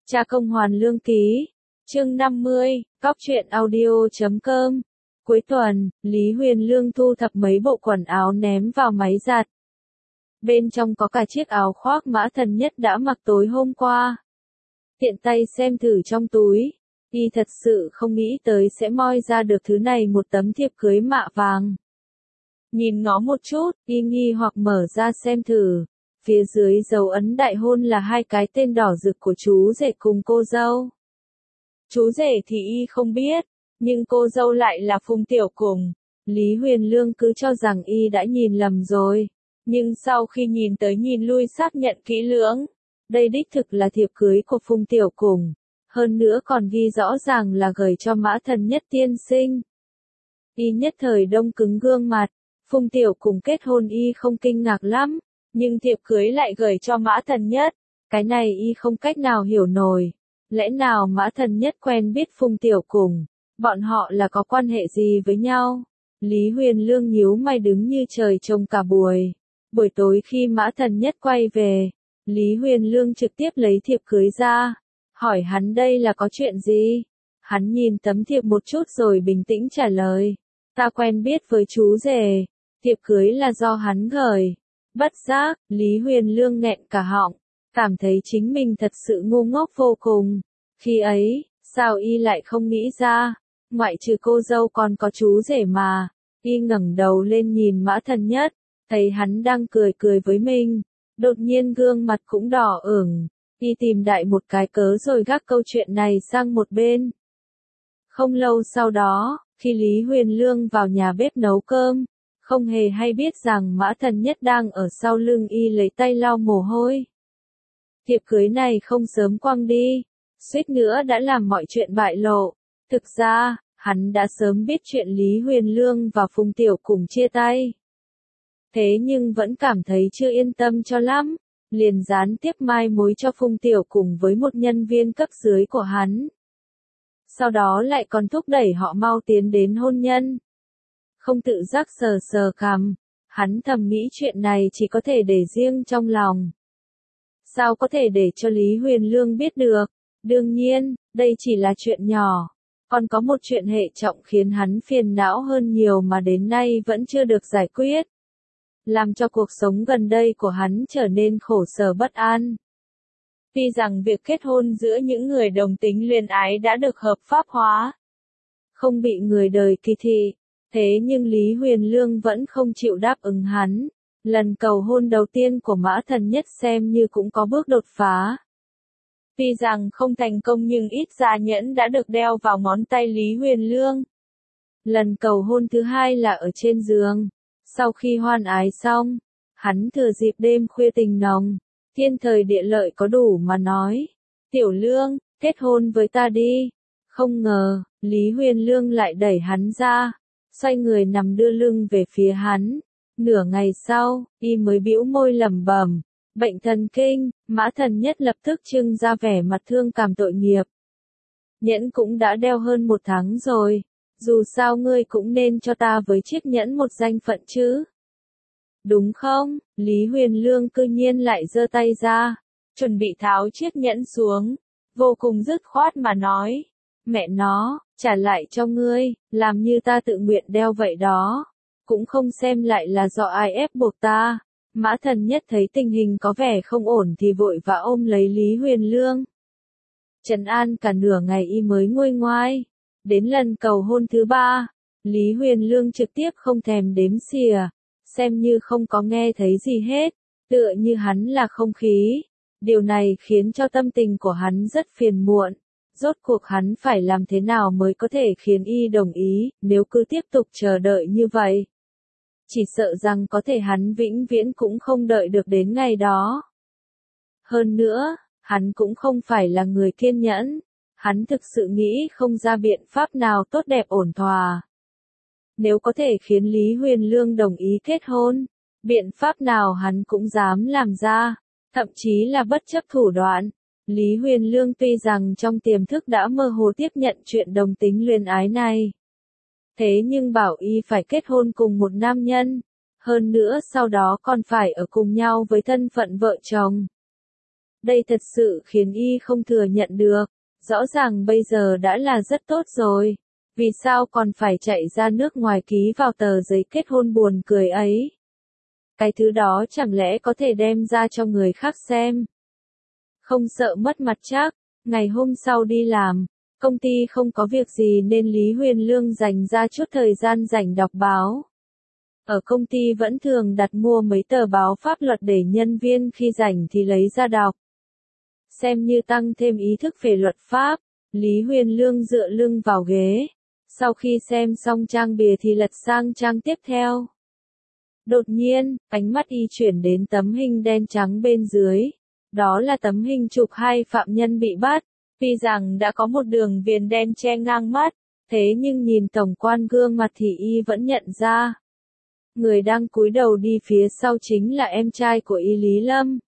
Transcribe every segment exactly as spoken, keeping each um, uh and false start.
Cha công hoàn lương ký. Chương năm mươi, cóc truyện audio chấm com. Cuối tuần, Lý Huyền Lương thu thập mấy bộ quần áo ném vào máy giặt. Bên trong có cả chiếc áo khoác Mã Thần Nhất đã mặc tối hôm qua. Tiện tay xem thử trong túi, y thật sự không nghĩ tới sẽ moi ra được thứ này, một tấm thiệp cưới mạ vàng. Nhìn ngó một chút, y nghi hoặc mở ra xem thử. Phía dưới dấu ấn đại hôn là hai cái tên đỏ rực của chú rể cùng cô dâu. Chú rể thì y không biết, nhưng cô dâu lại là Phùng Tiểu Cùng. Lý Huyền Lương cứ cho rằng y đã nhìn lầm rồi, nhưng sau khi nhìn tới nhìn lui xác nhận kỹ lưỡng, đây đích thực là thiệp cưới của Phùng Tiểu Cùng, hơn nữa còn ghi rõ ràng là gửi cho Mã Thần Nhất tiên sinh. Y nhất thời đông cứng gương mặt. Phùng Tiểu Cùng kết hôn y không kinh ngạc lắm, nhưng thiệp cưới lại gửi cho Mã Thần Nhất, cái này y không cách nào hiểu nổi. Lẽ nào Mã Thần Nhất quen biết Phùng Tiểu Cùng, bọn họ là có quan hệ gì với nhau? Lý Huyền Lương nhíu mày đứng như trời trông cả buổi. Buổi tối khi Mã Thần Nhất quay về, Lý Huyền Lương trực tiếp lấy thiệp cưới ra, hỏi hắn đây là có chuyện gì? Hắn nhìn tấm thiệp một chút rồi bình tĩnh trả lời, ta quen biết với chú rể, thiệp cưới là do hắn gửi. Bất giác, Lý Huyền Lương nghẹn cả họng, cảm thấy chính mình thật sự ngu ngốc vô cùng. Khi ấy, sao y lại không nghĩ ra, ngoại trừ cô dâu còn có chú rể mà. Y ngẩng đầu lên nhìn Mã Thần Nhất, thấy hắn đang cười cười với mình, đột nhiên gương mặt cũng đỏ ửng. Y tìm đại một cái cớ rồi gác câu chuyện này sang một bên. Không lâu sau đó, khi Lý Huyền Lương vào nhà bếp nấu cơm, không hề hay biết rằng Mã Thần Nhất đang ở sau lưng y lấy tay lau mồ hôi. Thiệp cưới này không sớm quăng đi, suýt nữa đã làm mọi chuyện bại lộ. Thực ra, hắn đã sớm biết chuyện Lý Huyền Lương và Phùng Tiểu Cùng chia tay. Thế nhưng vẫn cảm thấy chưa yên tâm cho lắm, liền gián tiếp mai mối cho Phùng Tiểu Cùng với một nhân viên cấp dưới của hắn. Sau đó lại còn thúc đẩy họ mau tiến đến hôn nhân. Không tự giác sờ sờ cằm, hắn thầm nghĩ chuyện này chỉ có thể để riêng trong lòng. Sao có thể để cho Lý Huyền Lương biết được? Đương nhiên, đây chỉ là chuyện nhỏ. Còn có một chuyện hệ trọng khiến hắn phiền não hơn nhiều mà đến nay vẫn chưa được giải quyết. Làm cho cuộc sống gần đây của hắn trở nên khổ sở bất an. Tuy rằng việc kết hôn giữa những người đồng tính luyến ái đã được hợp pháp hóa, không bị người đời kỳ thị, thế nhưng Lý Huyền Lương vẫn không chịu đáp ứng hắn. Lần cầu hôn đầu tiên của Mã Thần Nhất xem như cũng có bước đột phá. Tuy rằng không thành công nhưng ít ra nhẫn đã được đeo vào ngón tay Lý Huyền Lương. Lần cầu hôn thứ hai là ở trên giường. Sau khi hoan ái xong, hắn thừa dịp đêm khuya tình nồng, thiên thời địa lợi có đủ mà nói, Tiểu Lương, kết hôn với ta đi. Không ngờ, Lý Huyền Lương lại đẩy hắn ra, xoay người nằm đưa lưng về phía hắn. Nửa ngày sau, y mới bĩu môi lẩm bẩm, bệnh thần kinh. Mã Thần Nhất lập tức trưng ra vẻ mặt thương cảm tội nghiệp. Nhẫn cũng đã đeo hơn một tháng rồi, dù sao ngươi cũng nên cho ta với chiếc nhẫn một danh phận chứ. Đúng không? Lý Huyền Lương cư nhiên lại giơ tay ra, chuẩn bị tháo chiếc nhẫn xuống, vô cùng dứt khoát mà nói, mẹ nó, trả lại cho ngươi, làm như ta tự nguyện đeo vậy đó. Cũng không xem lại là do ai ép buộc ta. Mã Thần Nhất thấy tình hình có vẻ không ổn thì vội vã ôm lấy Lý Huyền Lương. Trấn an cả nửa ngày y mới nguôi ngoai. Đến lần cầu hôn thứ ba, Lý Huyền Lương trực tiếp không thèm đếm xỉa, xem như không có nghe thấy gì hết, tựa như hắn là không khí. Điều này khiến cho tâm tình của hắn rất phiền muộn. Rốt cuộc hắn phải làm thế nào mới có thể khiến y đồng ý, nếu cứ tiếp tục chờ đợi như vậy. Chỉ sợ rằng có thể hắn vĩnh viễn cũng không đợi được đến ngày đó. Hơn nữa, hắn cũng không phải là người kiên nhẫn, hắn thực sự nghĩ không ra biện pháp nào tốt đẹp ổn thỏa. Nếu có thể khiến Lý Huyền Lương đồng ý kết hôn, biện pháp nào hắn cũng dám làm ra, thậm chí là bất chấp thủ đoạn. Lý Huyền Lương tuy rằng trong tiềm thức đã mơ hồ tiếp nhận chuyện đồng tính luyến ái này. Thế nhưng bảo y phải kết hôn cùng một nam nhân, hơn nữa sau đó còn phải ở cùng nhau với thân phận vợ chồng. Đây thật sự khiến y không thừa nhận được. Rõ ràng bây giờ đã là rất tốt rồi. Vì sao còn phải chạy ra nước ngoài ký vào tờ giấy kết hôn buồn cười ấy? Cái thứ đó chẳng lẽ có thể đem ra cho người khác xem? Không sợ mất mặt chắc. Ngày hôm sau đi làm, công ty không có việc gì nên Lý Huyền Lương dành ra chút thời gian rảnh đọc báo. Ở công ty vẫn thường đặt mua mấy tờ báo pháp luật để nhân viên khi rảnh thì lấy ra đọc. Xem như tăng thêm ý thức về luật pháp, Lý Huyền Lương dựa lưng vào ghế. Sau khi xem xong trang bìa thì lật sang trang tiếp theo. Đột nhiên, ánh mắt y chuyển đến tấm hình đen trắng bên dưới. Đó là tấm hình chụp hai phạm nhân bị bắt. Tuy rằng đã có một đường viền đen che ngang mắt, thế nhưng nhìn tổng quan gương mặt thì y vẫn nhận ra. Người đang cúi đầu đi phía sau chính là em trai của y Lý Lâm.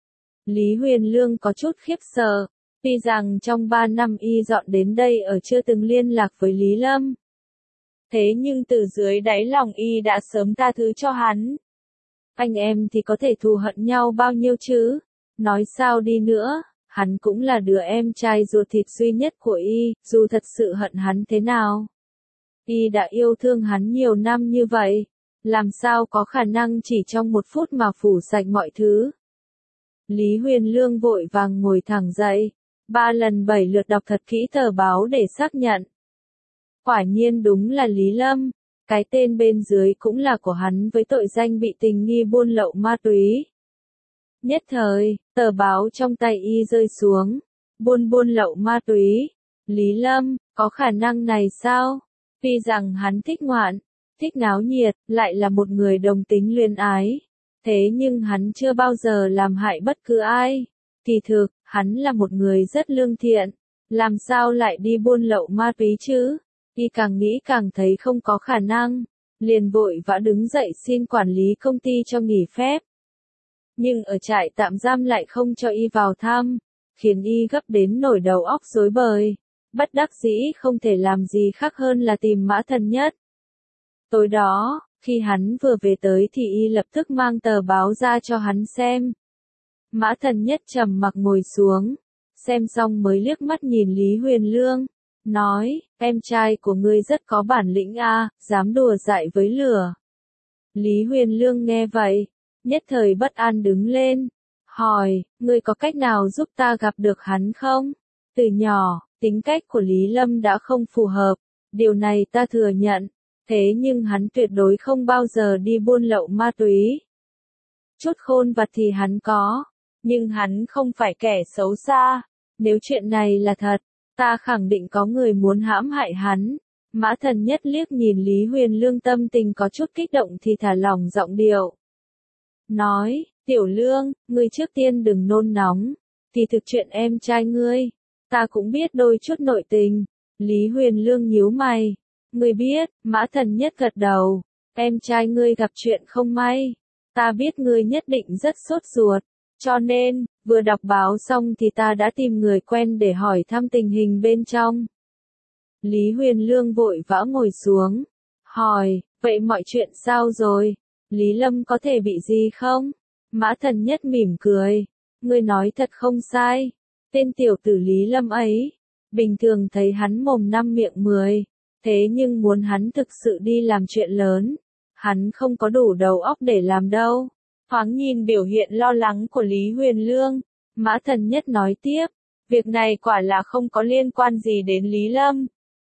Lý Huyền Lương có chút khiếp sợ, tuy rằng trong ba năm y dọn đến đây ở chưa từng liên lạc với Lý Lâm. Thế nhưng từ dưới đáy lòng y đã sớm tha thứ cho hắn. Anh em thì có thể thù hận nhau bao nhiêu chứ? Nói sao đi nữa, hắn cũng là đứa em trai ruột thịt duy nhất của y, dù thật sự hận hắn thế nào. Y đã yêu thương hắn nhiều năm như vậy, làm sao có khả năng chỉ trong một phút mà phủ sạch mọi thứ. Lý Huyền Lương vội vàng ngồi thẳng dậy, ba lần bảy lượt đọc thật kỹ tờ báo để xác nhận. Quả nhiên đúng là Lý Lâm, cái tên bên dưới cũng là của hắn với tội danh bị tình nghi buôn lậu ma túy. Nhất thời, tờ báo trong tay y rơi xuống, buôn buôn lậu ma túy. Lý Lâm, có khả năng này sao? Tuy rằng hắn thích ngoạn, thích náo nhiệt, lại là một người đồng tính luyến ái. Thế nhưng hắn chưa bao giờ làm hại bất cứ ai. Kỳ thực, hắn là một người rất lương thiện. Làm sao lại đi buôn lậu ma túy chứ? Y càng nghĩ càng thấy không có khả năng. Liền vội vã đứng dậy xin quản lý công ty cho nghỉ phép. Nhưng ở trại tạm giam lại không cho y vào thăm, khiến y gấp đến nổi đầu óc rối bời. Bất đắc dĩ không thể làm gì khác hơn là tìm Mã Thần Nhất. Tối đó, khi hắn vừa về tới thì y lập tức mang tờ báo ra cho hắn xem. Mã Thần Nhất trầm mặc ngồi xuống, xem xong mới liếc mắt nhìn Lý Huyền Lương, nói, em trai của ngươi rất có bản lĩnh a, dám đùa dại với lửa. Lý Huyền Lương nghe vậy, nhất thời bất an đứng lên, hỏi, ngươi có cách nào giúp ta gặp được hắn không? Từ nhỏ, tính cách của Lý Lâm đã không phù hợp, điều này ta thừa nhận, thế nhưng hắn tuyệt đối không bao giờ đi buôn lậu ma túy. Chút khôn vặt thì hắn có, nhưng hắn không phải kẻ xấu xa, nếu chuyện này là thật, ta khẳng định có người muốn hãm hại hắn. Mã Thần Nhất liếc nhìn Lý Huyền Lương tâm tình có chút kích động thì thả lỏng giọng điệu. Nói, Tiểu Lương, ngươi trước tiên đừng nôn nóng, thì thực chuyện em trai ngươi, ta cũng biết đôi chút nội tình. Lý Huyền Lương nhíu mày, ngươi biết, Mã Thần Nhất gật đầu, em trai ngươi gặp chuyện không may, ta biết ngươi nhất định rất sốt ruột, cho nên, vừa đọc báo xong thì ta đã tìm người quen để hỏi thăm tình hình bên trong. Lý Huyền Lương vội vã ngồi xuống, hỏi, vậy mọi chuyện sao rồi? Lý Lâm có thể bị gì không? Mã Thần Nhất mỉm cười, ngươi nói thật không sai, tên tiểu tử Lý Lâm ấy, bình thường thấy hắn mồm năm miệng mười, thế nhưng muốn hắn thực sự đi làm chuyện lớn, hắn không có đủ đầu óc để làm đâu. Thoáng nhìn biểu hiện lo lắng của Lý Huyền Lương, Mã Thần Nhất nói tiếp, việc này quả là không có liên quan gì đến Lý Lâm.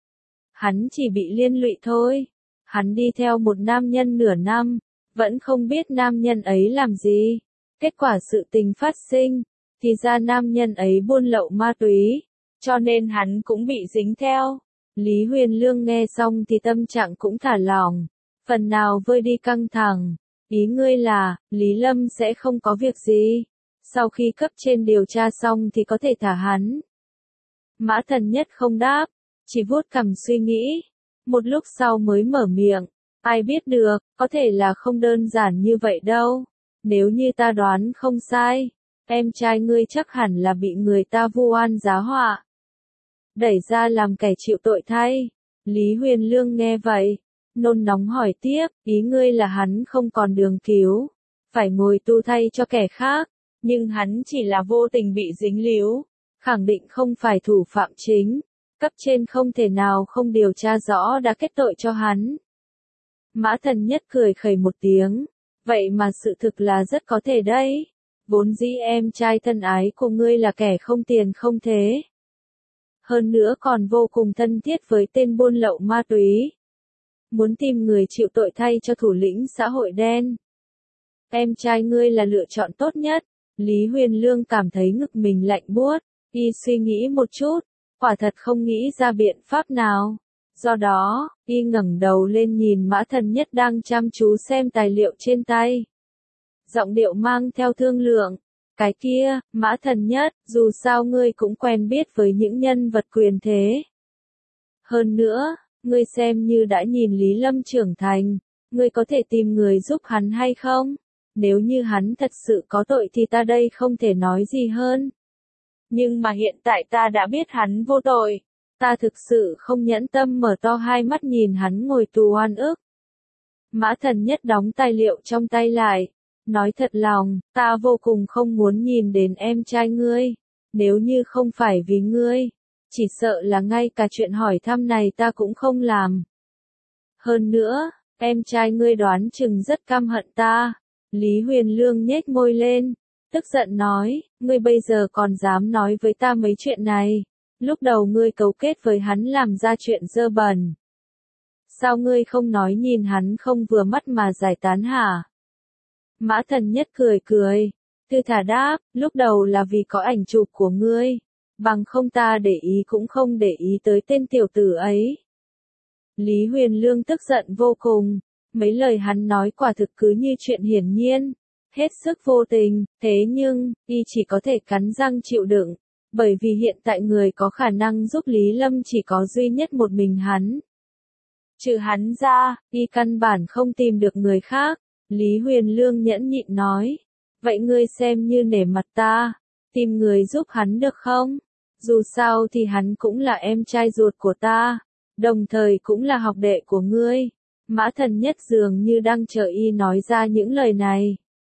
Hắn chỉ bị liên lụy thôi, hắn đi theo một nam nhân nửa năm, vẫn không biết nam nhân ấy làm gì. Kết quả sự tình phát sinh, thì ra nam nhân ấy buôn lậu ma túy, cho nên hắn cũng bị dính theo. Lý Huyền Lương nghe xong thì tâm trạng cũng thả lỏng, phần nào vơi đi căng thẳng. Ý ngươi là, Lý Lâm sẽ không có việc gì, sau khi cấp trên điều tra xong thì có thể thả hắn. Mã Thần Nhất không đáp, chỉ vuốt cằm suy nghĩ, một lúc sau mới mở miệng, ai biết được, có thể là không đơn giản như vậy đâu, nếu như ta đoán không sai, em trai ngươi chắc hẳn là bị người ta vu oan giá họa, đẩy ra làm kẻ chịu tội thay. Lý Huyền Lương nghe vậy, nôn nóng hỏi tiếp, ý ngươi là hắn không còn đường cứu, phải ngồi tu thay cho kẻ khác. Nhưng hắn chỉ là vô tình bị dính líu, khẳng định không phải thủ phạm chính, cấp trên không thể nào không điều tra rõ đã kết tội cho hắn. Mã Thần Nhất cười khẩy một tiếng, vậy mà sự thực là rất có thể đấy, vốn dĩ em trai thân ái của ngươi là kẻ không tiền không thế. Hơn nữa còn vô cùng thân thiết với tên buôn lậu ma túy. Muốn tìm người chịu tội thay cho thủ lĩnh xã hội đen. Em trai ngươi là lựa chọn tốt nhất. Lý Huyền Lương cảm thấy ngực mình lạnh buốt, y suy nghĩ một chút, quả thật không nghĩ ra biện pháp nào. Do đó, y ngẩng đầu lên nhìn Mã Thần Nhất đang chăm chú xem tài liệu trên tay. Giọng điệu mang theo thương lượng. Cái kia, Mã Thần Nhất, dù sao ngươi cũng quen biết với những nhân vật quyền thế. Hơn nữa, ngươi xem như đã nhìn Lý Lâm trưởng thành, ngươi có thể tìm người giúp hắn hay không? Nếu như hắn thật sự có tội thì ta đây không thể nói gì hơn. Nhưng mà hiện tại ta đã biết hắn vô tội. Ta thực sự không nhẫn tâm mở to hai mắt nhìn hắn ngồi tù oan ức. Mã Thần Nhất đóng tài liệu trong tay lại. Nói thật lòng, ta vô cùng không muốn nhìn đến em trai ngươi. Nếu như không phải vì ngươi, chỉ sợ là ngay cả chuyện hỏi thăm này ta cũng không làm. Hơn nữa, em trai ngươi đoán chừng rất căm hận ta. Lý Huyền Lương nhếch môi lên, tức giận nói, ngươi bây giờ còn dám nói với ta mấy chuyện này. Lúc đầu ngươi cấu kết với hắn làm ra chuyện dơ bẩn. Sao ngươi không nói nhìn hắn không vừa mắt mà giải tán hả? Mã Thần Nhất cười cười, thư thả đáp, lúc đầu là vì có ảnh chụp của ngươi, bằng không ta để ý cũng không để ý tới tên tiểu tử ấy. Lý Huyền Lương tức giận vô cùng, mấy lời hắn nói quả thực cứ như chuyện hiển nhiên, hết sức vô tình, thế nhưng, y chỉ có thể cắn răng chịu đựng, bởi vì hiện tại người có khả năng giúp Lý Lâm chỉ có duy nhất một mình hắn. Trừ hắn ra, y căn bản không tìm được người khác. Lý Huyền Lương nhẫn nhịn nói, vậy ngươi xem như nể mặt ta, tìm người giúp hắn được không? Dù sao thì hắn cũng là em trai ruột của ta, đồng thời cũng là học đệ của ngươi. Mã Thần Nhất dường như đang chờ y nói ra những lời này.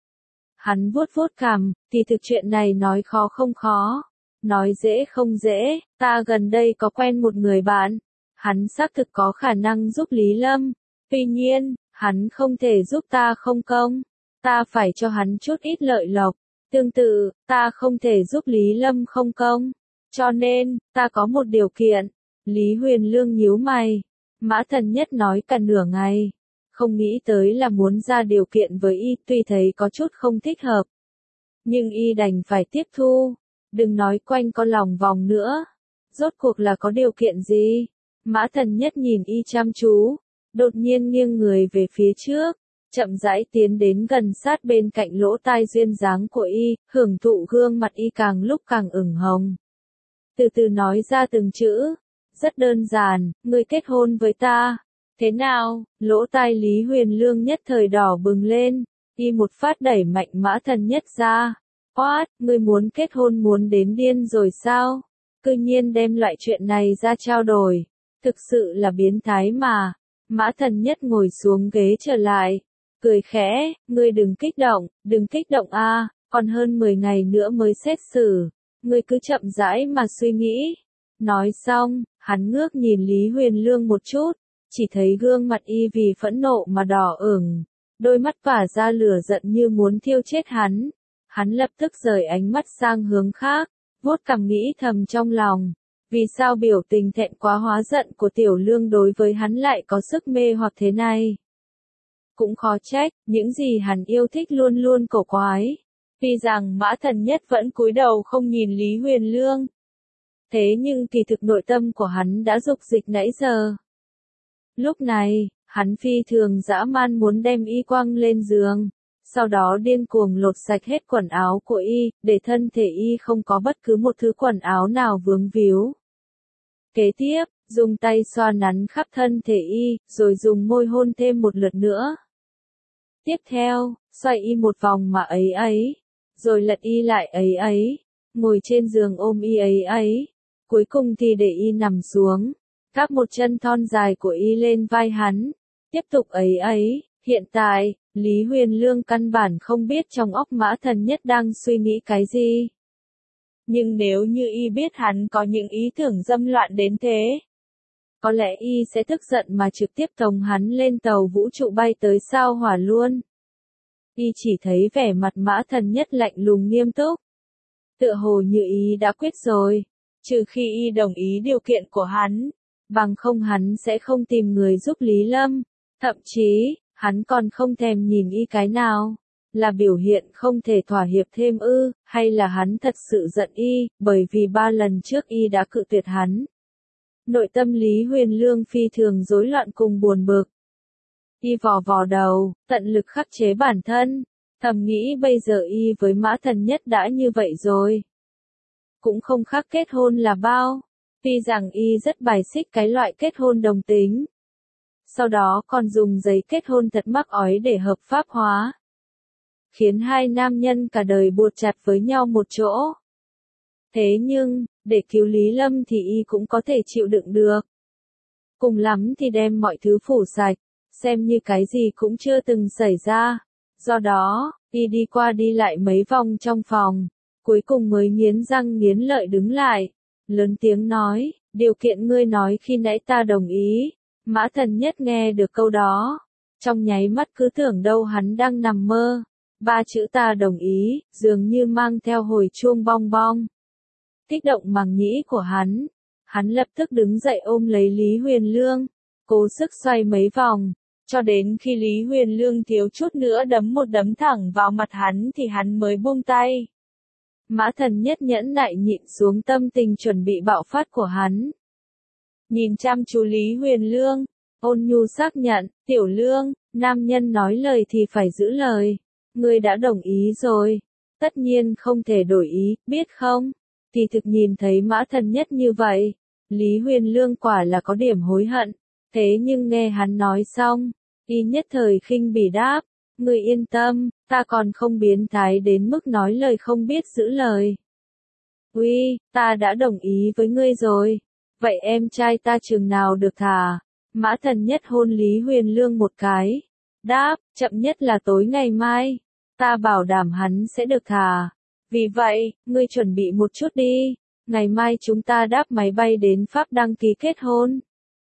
Hắn vuốt vuốt cằm, thì thực chuyện này nói khó không khó, nói dễ không dễ, ta gần đây có quen một người bạn, hắn xác thực có khả năng giúp Lý Lâm, tuy nhiên, hắn không thể giúp ta không công, ta phải cho hắn chút ít lợi lộc, tương tự, ta không thể giúp Lý Lâm không công, cho nên, ta có một điều kiện. Lý Huyền Lương nhíu mày, Mã Thần Nhất nói cả nửa ngày, không nghĩ tới là muốn ra điều kiện với y, tuy thấy có chút không thích hợp, nhưng y đành phải tiếp thu, đừng nói quanh co lòng vòng nữa, rốt cuộc là có điều kiện gì? Mã Thần Nhất nhìn y chăm chú, đột nhiên nghiêng người về phía trước, chậm rãi tiến đến gần sát bên cạnh lỗ tai duyên dáng của y, hưởng thụ gương mặt y càng lúc càng ửng hồng. Từ từ nói ra từng chữ, rất đơn giản, ngươi kết hôn với ta, thế nào? Lỗ tai Lý Huyền Lương nhất thời đỏ bừng lên, y một phát đẩy mạnh Mã Thần Nhất ra, quát, ngươi muốn kết hôn muốn đến điên rồi sao? Cư nhiên đem loại chuyện này ra trao đổi, thực sự là biến thái mà. Mã Thần Nhất ngồi xuống ghế trở lại, cười khẽ, ngươi đừng kích động, đừng kích động a, còn hơn mười ngày nữa mới xét xử, ngươi cứ chậm rãi mà suy nghĩ. Nói xong, hắn ngước nhìn Lý Huyền Lương một chút, chỉ thấy gương mặt y vì phẫn nộ mà đỏ ửng, đôi mắt tỏa ra lửa giận như muốn thiêu chết hắn. Hắn lập tức rời ánh mắt sang hướng khác, vuốt cằm nghĩ thầm trong lòng. Vì sao biểu tình thẹn quá hóa giận của Tiểu Lương đối với hắn lại có sức mê hoặc thế này? Cũng khó trách, những gì hắn yêu thích luôn luôn cổ quái. Tuy rằng Mã Thần Nhất vẫn cúi đầu không nhìn Lý Huyền Lương. Thế nhưng kỳ thực nội tâm của hắn đã dục dịch nãy giờ. Lúc này, hắn phi thường dã man muốn đem y quăng lên giường. Sau đó điên cuồng lột sạch hết quần áo của y, để thân thể y không có bất cứ một thứ quần áo nào vướng víu. Kế tiếp, dùng tay xoa nắn khắp thân thể y, rồi dùng môi hôn thêm một lượt nữa. Tiếp theo, xoay y một vòng mà ấy ấy, rồi lật y lại ấy ấy, ngồi trên giường ôm y ấy ấy, cuối cùng thì để y nằm xuống, gác một chân thon dài của y lên vai hắn, tiếp tục ấy ấy, hiện tại, Lý Huyền Lương căn bản không biết trong óc Mã Thần Nhất đang suy nghĩ cái gì. Nhưng nếu như y biết hắn có những ý tưởng dâm loạn đến thế, có lẽ y sẽ tức giận mà trực tiếp tống hắn lên tàu vũ trụ bay tới sao hỏa luôn. Y chỉ thấy vẻ mặt Mã Thần Nhất lạnh lùng nghiêm túc. Tựa hồ như y đã quyết rồi, trừ khi y đồng ý điều kiện của hắn, bằng không hắn sẽ không tìm người giúp Lý Lâm, thậm chí, hắn còn không thèm nhìn y cái nào. Là biểu hiện không thể thỏa hiệp thêm ư, hay là hắn thật sự giận y, bởi vì ba lần trước y đã cự tuyệt hắn. Nội tâm Lý Huyền Lương phi thường rối loạn cùng buồn bực. Y vò vò đầu, tận lực khắc chế bản thân, thầm nghĩ bây giờ y với Mã Thần Nhất đã như vậy rồi. Cũng không khác kết hôn là bao, tuy rằng y rất bài xích cái loại kết hôn đồng tính. Sau đó còn dùng giấy kết hôn thật mắc ói để hợp pháp hóa. Khiến hai nam nhân cả đời buộc chặt với nhau một chỗ. Thế nhưng, để cứu Lý Lâm thì y cũng có thể chịu đựng được. Cùng lắm thì đem mọi thứ phủ sạch, xem như cái gì cũng chưa từng xảy ra. Do đó, y đi qua đi lại mấy vòng trong phòng, cuối cùng mới nghiến răng nghiến lợi đứng lại, lớn tiếng nói, điều kiện ngươi nói khi nãy ta đồng ý. Mã Thần Nhất nghe được câu đó, trong nháy mắt cứ tưởng đâu hắn đang nằm mơ. Ba chữ ta đồng ý, dường như mang theo hồi chuông bong bong. Kích động màng nhĩ của hắn, hắn lập tức đứng dậy ôm lấy Lý Huyền Lương, cố sức xoay mấy vòng, cho đến khi Lý Huyền Lương thiếu chút nữa đấm một đấm thẳng vào mặt hắn thì hắn mới buông tay. Mã Thần Nhất nhẫn nại nhịn xuống tâm tình chuẩn bị bạo phát của hắn. Nhìn chăm chú Lý Huyền Lương, ôn nhu xác nhận, tiểu Lương, nam nhân nói lời thì phải giữ lời. Ngươi đã đồng ý rồi, tất nhiên không thể đổi ý, biết không? Thì thực nhìn thấy Mã Thần Nhất như vậy, Lý Huyền Lương quả là có điểm hối hận, thế nhưng nghe hắn nói xong, y nhất thời khinh bỉ đáp, ngươi yên tâm, ta còn không biến thái đến mức nói lời không biết giữ lời. Uy, ta đã đồng ý với ngươi rồi, vậy em trai ta chừng nào được thả? Mã Thần Nhất hôn Lý Huyền Lương một cái. Đáp, chậm nhất là tối ngày mai, ta bảo đảm hắn sẽ được thả. Vì vậy, ngươi chuẩn bị một chút đi, ngày mai chúng ta đáp máy bay đến Pháp đăng ký kết hôn.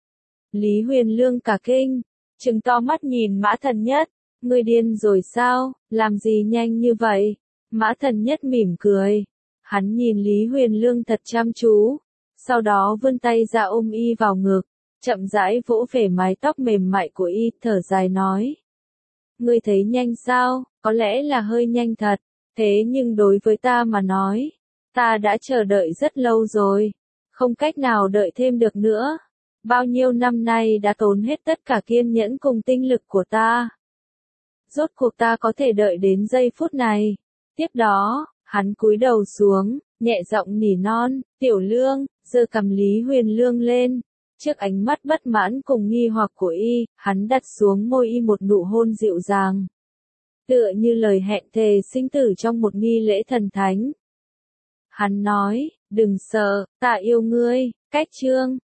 Lý Huyền Lương cả kinh, trừng to mắt nhìn Mã Thần Nhất, ngươi điên rồi sao, làm gì nhanh như vậy? Mã Thần Nhất mỉm cười, hắn nhìn Lý Huyền Lương thật chăm chú, sau đó vươn tay ra ôm y vào ngực, chậm rãi vỗ về mái tóc mềm mại của y, thở dài nói. Ngươi thấy nhanh sao, có lẽ là hơi nhanh thật, thế nhưng đối với ta mà nói, ta đã chờ đợi rất lâu rồi, không cách nào đợi thêm được nữa. Bao nhiêu năm nay đã tốn hết tất cả kiên nhẫn cùng tinh lực của ta. Rốt cuộc ta có thể đợi đến giây phút này. Tiếp đó, hắn cúi đầu xuống, nhẹ giọng nỉ non, tiểu Lương, giơ cầm Lý Huyền Lương lên. Trước ánh mắt bất mãn cùng nghi hoặc của y, hắn đặt xuống môi y một nụ hôn dịu dàng. Tựa như lời hẹn thề sinh tử trong một nghi lễ thần thánh. Hắn nói, đừng sợ, ta yêu ngươi, cách chương.